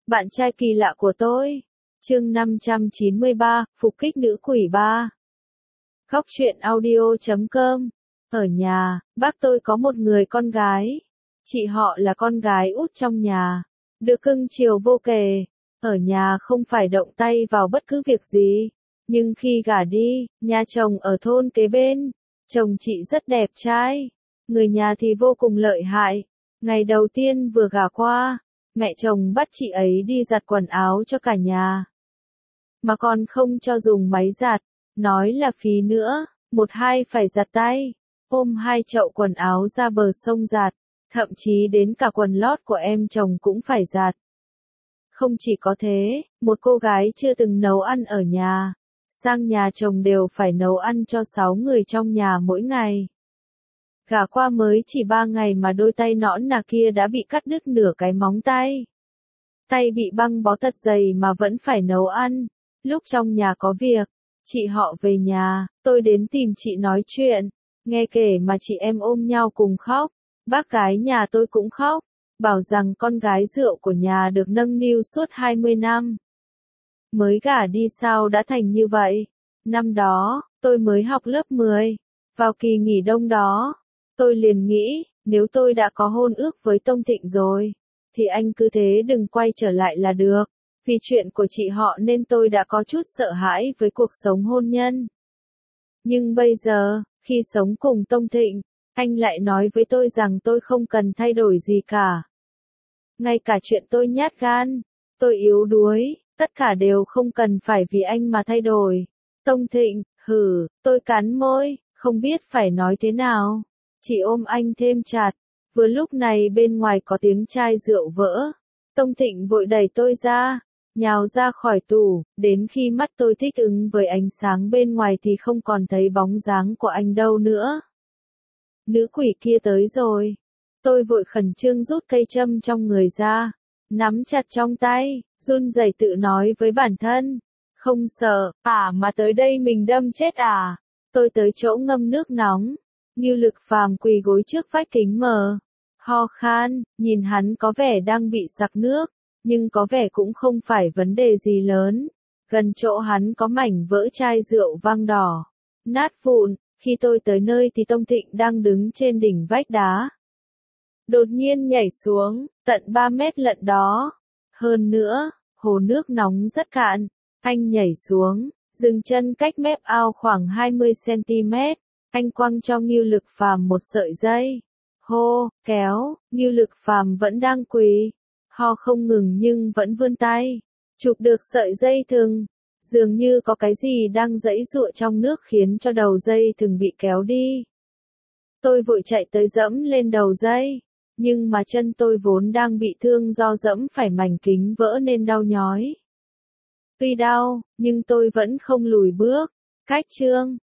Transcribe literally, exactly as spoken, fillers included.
Bạn trai kỳ lạ của tôi. Chương năm trăm chín mươi ba, phục kích nữ quỷ ba. Góc truyện audio chấm com. Ở nhà, bác tôi có một người con gái. Chị họ là con gái út trong nhà. Được cưng chiều vô kể. Ở nhà không phải động tay vào bất cứ việc gì. Nhưng khi gả đi, nhà chồng ở thôn kế bên. Chồng chị rất đẹp trai. Người nhà thì vô cùng lợi hại. Ngày đầu tiên vừa gả qua, mẹ chồng bắt chị ấy đi giặt quần áo cho cả nhà. Mà còn không cho dùng máy giặt, nói là phí nữa, một hai phải giặt tay, ôm hai chậu quần áo ra bờ sông giặt, thậm chí đến cả quần lót của em chồng cũng phải giặt. Không chỉ có thế, một cô gái chưa từng nấu ăn ở nhà, sang nhà chồng đều phải nấu ăn cho sáu người trong nhà mỗi ngày. Gả qua mới chỉ ba ngày mà đôi tay nõn nà kia đã bị cắt đứt nửa cái móng tay. Tay bị băng bó thật dày mà vẫn phải nấu ăn. Lúc trong nhà có việc, chị họ về nhà, tôi đến tìm chị nói chuyện. Nghe kể mà chị em ôm nhau cùng khóc. Bác gái nhà tôi cũng khóc, bảo rằng con gái rượu của nhà được nâng niu suốt hai mươi năm. Mới gả đi sao đã thành như vậy? Năm đó, tôi mới học lớp mười. Vào kỳ nghỉ đông đó, tôi liền nghĩ, nếu tôi đã có hôn ước với Tông Thịnh rồi, thì anh cứ thế đừng quay trở lại là được. Vì chuyện của chị họ nên tôi đã có chút sợ hãi với cuộc sống hôn nhân. Nhưng bây giờ, khi sống cùng Tông Thịnh, anh lại nói với tôi rằng tôi không cần thay đổi gì cả. Ngay cả chuyện tôi nhát gan, tôi yếu đuối, tất cả đều không cần phải vì anh mà thay đổi. Tông Thịnh, hử, tôi cắn môi, không biết phải nói thế nào. Chỉ ôm anh thêm chặt. Vừa lúc này bên ngoài có tiếng chai rượu vỡ. Tông Thịnh vội đẩy tôi ra, nhào ra khỏi tủ, đến khi mắt tôi thích ứng với ánh sáng bên ngoài thì không còn thấy bóng dáng của anh đâu nữa. Nữ quỷ kia tới rồi. Tôi vội khẩn trương rút cây châm trong người ra, nắm chặt trong tay, run rẩy tự nói với bản thân. Không sợ, à mà tới đây mình đâm chết à. Tôi tới chỗ ngâm nước nóng. Ngưu Lực Phàm quỳ gối trước vách kính mờ, ho khan, nhìn hắn có vẻ đang bị sặc nước, nhưng có vẻ cũng không phải vấn đề gì lớn. Gần chỗ hắn có mảnh vỡ chai rượu vang đỏ, nát vụn. Khi tôi tới nơi thì Tông Thịnh đang đứng trên đỉnh vách đá. Đột nhiên nhảy xuống, tận ba mét lận đó. Hơn nữa, hồ nước nóng rất cạn. Anh nhảy xuống, dừng chân cách mép ao khoảng hai mươi xăng-ti-mét. Anh quăng cho Ngưu Lực Phàm một sợi dây. Hô, kéo, Ngưu Lực Phàm vẫn đang quỳ. Ho không ngừng nhưng vẫn vươn tay. Chụp được sợi dây thừng. Dường như có cái gì đang giãy giụa trong nước khiến cho đầu dây thừng bị kéo đi. Tôi vội chạy tới dẫm lên đầu dây. Nhưng mà chân tôi vốn đang bị thương do dẫm phải mảnh kính vỡ nên đau nhói. Tuy đau, nhưng tôi vẫn không lùi bước. Cách chương